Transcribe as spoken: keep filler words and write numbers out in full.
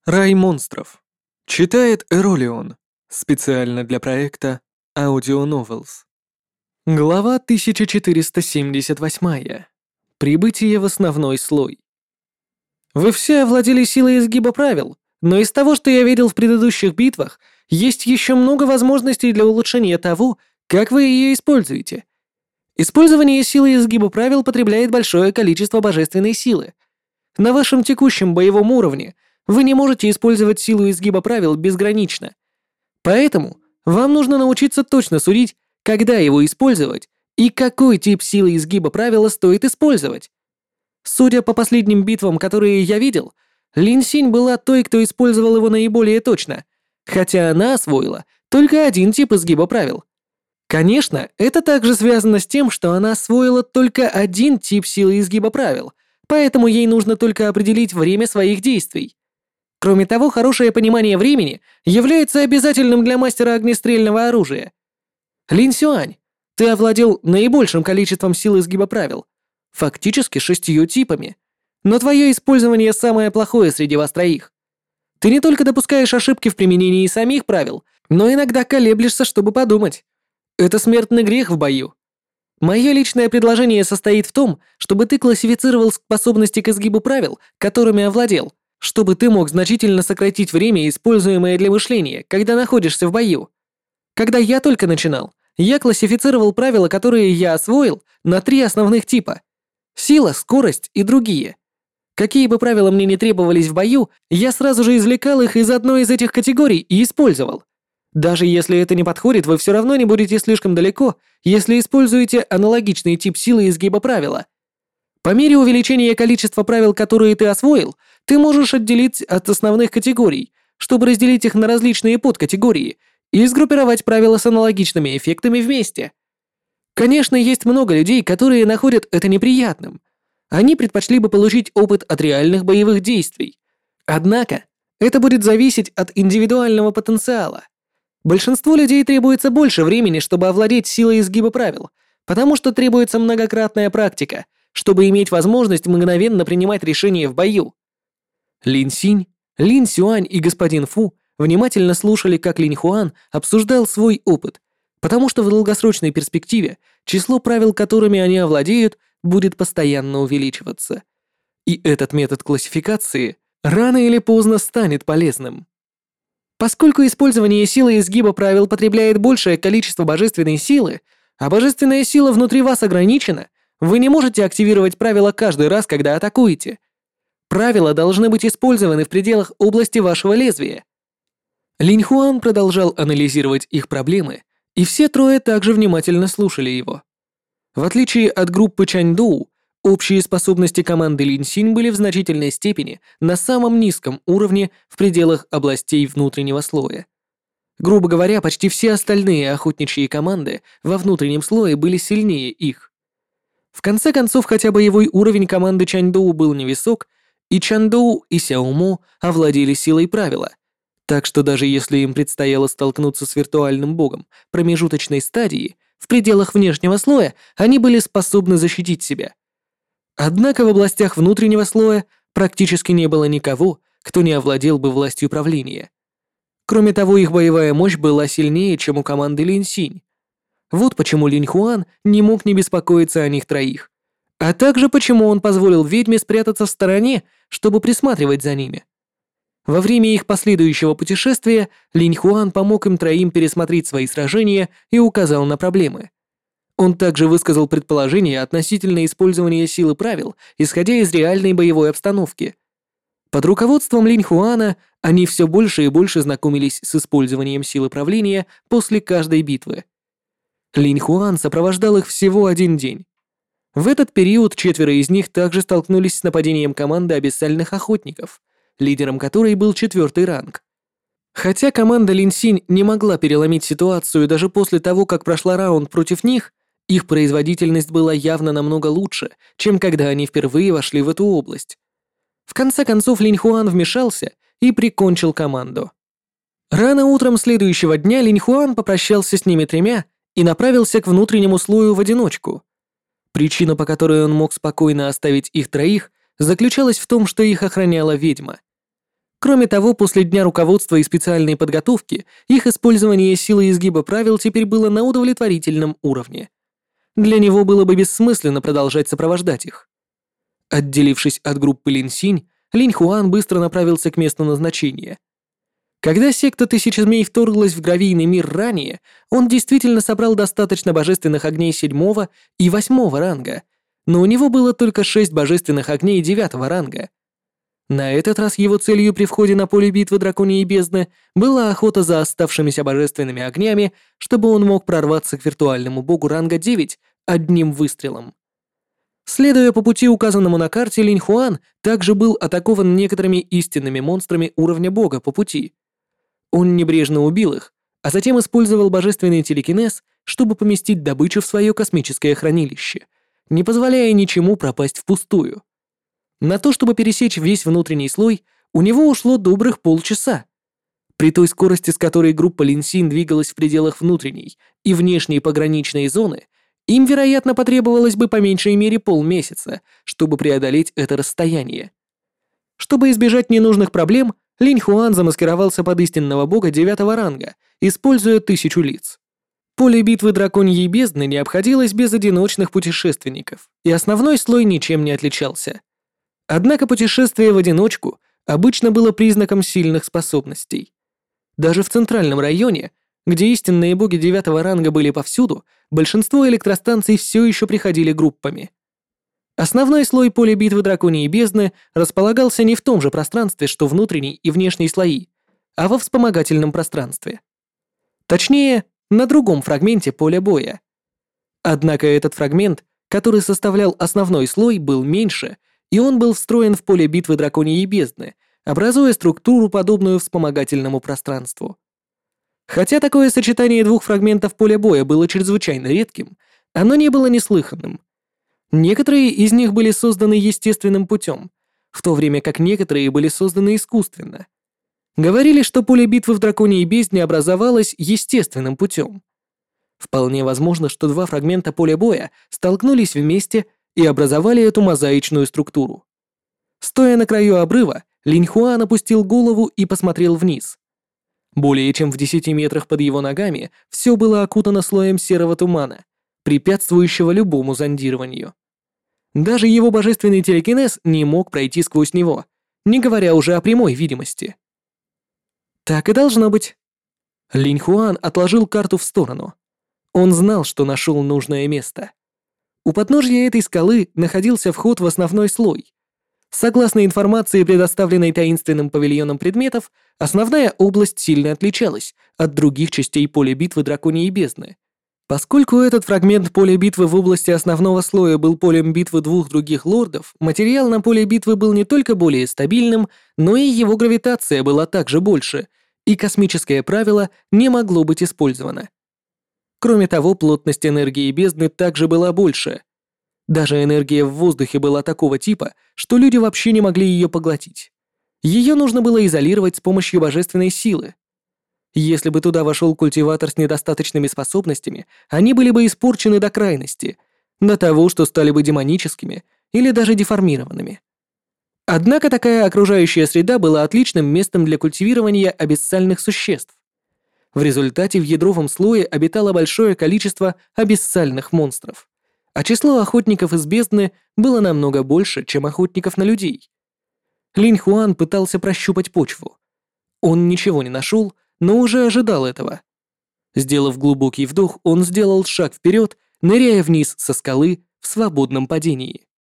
Рай монстров. Читает Эролион. Специально для проекта Audio Novels. Глава тысяча четыреста семьдесят восемь. Прибытие в основной слой. Вы все овладели силой изгиба правил, но из того, что я видел в предыдущих битвах, есть еще много возможностей для улучшения того, как вы ее используете. Использование силы изгиба правил потребляет большое количество божественной силы. На вашем текущем боевом уровне вы не можете использовать силу изгиба правил безгранично. Поэтому вам нужно научиться точно судить, когда его использовать и какой тип силы изгиба правила стоит использовать. Судя по последним битвам, которые я видел, Лин Синь была той, кто использовал его наиболее точно, хотя она освоила только один тип изгиба правил. Конечно, это также связано с тем, что она освоила только один тип силы изгиба правил, поэтому ей нужно только определить время своих действий. Кроме того, хорошее понимание времени является обязательным для мастера огнестрельного оружия. Лин Сюань, ты овладел наибольшим количеством сил изгиба правил, фактически шестью типами, но твое использование самое плохое среди вас троих. Ты не только допускаешь ошибки в применении самих правил, но иногда колеблешься, чтобы подумать. Это смертный грех в бою. Мое личное предложение состоит в том, чтобы ты классифицировал способности к изгибу правил, которыми овладел, чтобы ты мог значительно сократить время, используемое для мышления, когда находишься в бою. Когда я только начинал, я классифицировал правила, которые я освоил, на три основных типа: сила, скорость и другие. Какие бы правила мне не требовались в бою, я сразу же извлекал их из одной из этих категорий и использовал. Даже если это не подходит, вы все равно не будете слишком далеко, если используете аналогичный тип силы изгиба правила. По мере увеличения количества правил, которые ты освоил, ты можешь отделить от основных категорий, чтобы разделить их на различные подкатегории и сгруппировать правила с аналогичными эффектами вместе. Конечно, есть много людей, которые находят это неприятным. Они предпочли бы получить опыт от реальных боевых действий. Однако, это будет зависеть от индивидуального потенциала. Большинству людей требуется больше времени, чтобы овладеть силой изгиба правил, потому что требуется многократная практика, чтобы иметь возможность мгновенно принимать решения в бою. Лин Синь, Лин Сюань и господин Фу внимательно слушали, как Линь Хуан обсуждал свой опыт, потому что в долгосрочной перспективе число правил, которыми они овладеют, будет постоянно увеличиваться. И этот метод классификации рано или поздно станет полезным. Поскольку использование силы изгиба правил потребляет большее количество божественной силы, а божественная сила внутри вас ограничена, вы не можете активировать правила каждый раз, когда атакуете. Правила должны быть использованы в пределах области вашего лезвия. Линь Хуан продолжал анализировать их проблемы, и все трое также внимательно слушали его. В отличие от группы Чаньдоу, общие способности команды Лин Синь были в значительной степени на самом низком уровне в пределах областей внутреннего слоя. Грубо говоря, почти все остальные охотничьи команды во внутреннем слое были сильнее их. В конце концов, хотя боевой уровень команды Чаньдоу был невысок, и Чаньдоу, и Сяомо овладели силой правила, так что даже если им предстояло столкнуться с виртуальным богом промежуточной стадии, в пределах внешнего слоя они были способны защитить себя. Однако в областях внутреннего слоя практически не было никого, кто не овладел бы властью правления. Кроме того, их боевая мощь была сильнее, чем у команды Лин Синь. Вот почему Линь Хуан не мог не беспокоиться о них троих, а также почему он позволил ведьме спрятаться в стороне, чтобы присматривать за ними. Во время их последующего путешествия Линь Хуан помог им троим пересмотреть свои сражения и указал на проблемы. Он также высказал предположение относительно использования силы правил, исходя из реальной боевой обстановки. Под руководством Линь Хуана они все больше и больше знакомились с использованием силы правления после каждой битвы. Линь Хуан сопровождал их всего один день. В этот период четверо из них также столкнулись с нападением команды абиссальных охотников, лидером которой был четвертый ранг. Хотя команда Лин Синь не могла переломить ситуацию даже после того, как прошла раунд против них, их производительность была явно намного лучше, чем когда они впервые вошли в эту область. В конце концов Линь Хуан вмешался и прикончил команду. Рано утром следующего дня Линь Хуан попрощался с ними тремя и направился к внутреннему слою в одиночку. Причина, по которой он мог спокойно оставить их троих, заключалась в том, что их охраняла ведьма. Кроме того, после дня руководства и специальной подготовки, их использование силы изгиба правил теперь было на удовлетворительном уровне. Для него было бы бессмысленно продолжать сопровождать их. Отделившись от группы Лин Синь, Линь Хуан быстро направился к месту назначения. Когда секта Тысячи Змей вторглась в гравийный мир ранее, он действительно собрал достаточно божественных огней седьмого и восьмого ранга, но у него было только шесть божественных огней девятого ранга. На этот раз его целью при входе на поле битвы Драконьей Бездны была охота за оставшимися божественными огнями, чтобы он мог прорваться к виртуальному богу ранга девять одним выстрелом. Следуя по пути, указанному на карте, Линь Хуан также был атакован некоторыми истинными монстрами уровня бога по пути. Он небрежно убил их, а затем использовал божественный телекинез, чтобы поместить добычу в свое космическое хранилище, не позволяя ничему пропасть впустую. На то, чтобы пересечь весь внутренний слой, у него ушло добрых полчаса. При той скорости, с которой группа Лин Синь двигалась в пределах внутренней и внешней пограничной зоны, им, вероятно, потребовалось бы по меньшей мере полмесяца, чтобы преодолеть это расстояние. Чтобы избежать ненужных проблем, Линь Хуан замаскировался под истинного бога девятого ранга, используя тысячу лиц. Поле битвы Драконьей Бездны не обходилось без одиночных путешественников, и основной слой ничем не отличался. Однако путешествие в одиночку обычно было признаком сильных способностей. Даже в центральном районе, где истинные боги девятого ранга были повсюду, большинство электростанций все еще приходили группами. Основной слой поля битвы Драконьей Бездны располагался не в том же пространстве, что внутренний и внешний слои, а во вспомогательном пространстве. Точнее, на другом фрагменте поля боя. Однако этот фрагмент, который составлял основной слой, был меньше, и он был встроен в поле битвы Драконьей Бездны, образуя структуру, подобную вспомогательному пространству. Хотя такое сочетание двух фрагментов поля боя было чрезвычайно редким, оно не было неслыханным. Некоторые из них были созданы естественным путем, в то время как некоторые были созданы искусственно. Говорили, что поле битвы в Драконьей Бездне образовалось естественным путем. Вполне возможно, что два фрагмента поля боя столкнулись вместе и образовали эту мозаичную структуру. Стоя на краю обрыва, Линь Хуан опустил голову и посмотрел вниз. Более чем в десяти метрах под его ногами все было окутано слоем серого тумана, препятствующего любому зондированию. Даже его божественный телекинез не мог пройти сквозь него, не говоря уже о прямой видимости. Так и должно быть. Линь Хуан отложил карту в сторону. Он знал, что нашел нужное место. У подножья этой скалы находился вход в основной слой. Согласно информации, предоставленной таинственным павильоном предметов, основная область сильно отличалась от других частей поля битвы Драконьей Бездны. Поскольку этот фрагмент поля битвы в области основного слоя был полем битвы двух других лордов, материал на поле битвы был не только более стабильным, но и его гравитация была также больше, и космическое правило не могло быть использовано. Кроме того, плотность энергии бездны также была больше. Даже энергия в воздухе была такого типа, что люди вообще не могли ее поглотить. Ее нужно было изолировать с помощью божественной силы. Если бы туда вошел культиватор с недостаточными способностями, они были бы испорчены до крайности, до того, что стали бы демоническими или даже деформированными. Однако такая окружающая среда была отличным местом для культивирования абиссальных существ. В результате в ядровом слое обитало большое количество абиссальных монстров, а число охотников из бездны было намного больше, чем охотников на людей. Линь Хуан пытался прощупать почву. Он ничего не нашел, но уже ожидал этого. Сделав глубокий вдох, он сделал шаг вперед, ныряя вниз со скалы в свободном падении.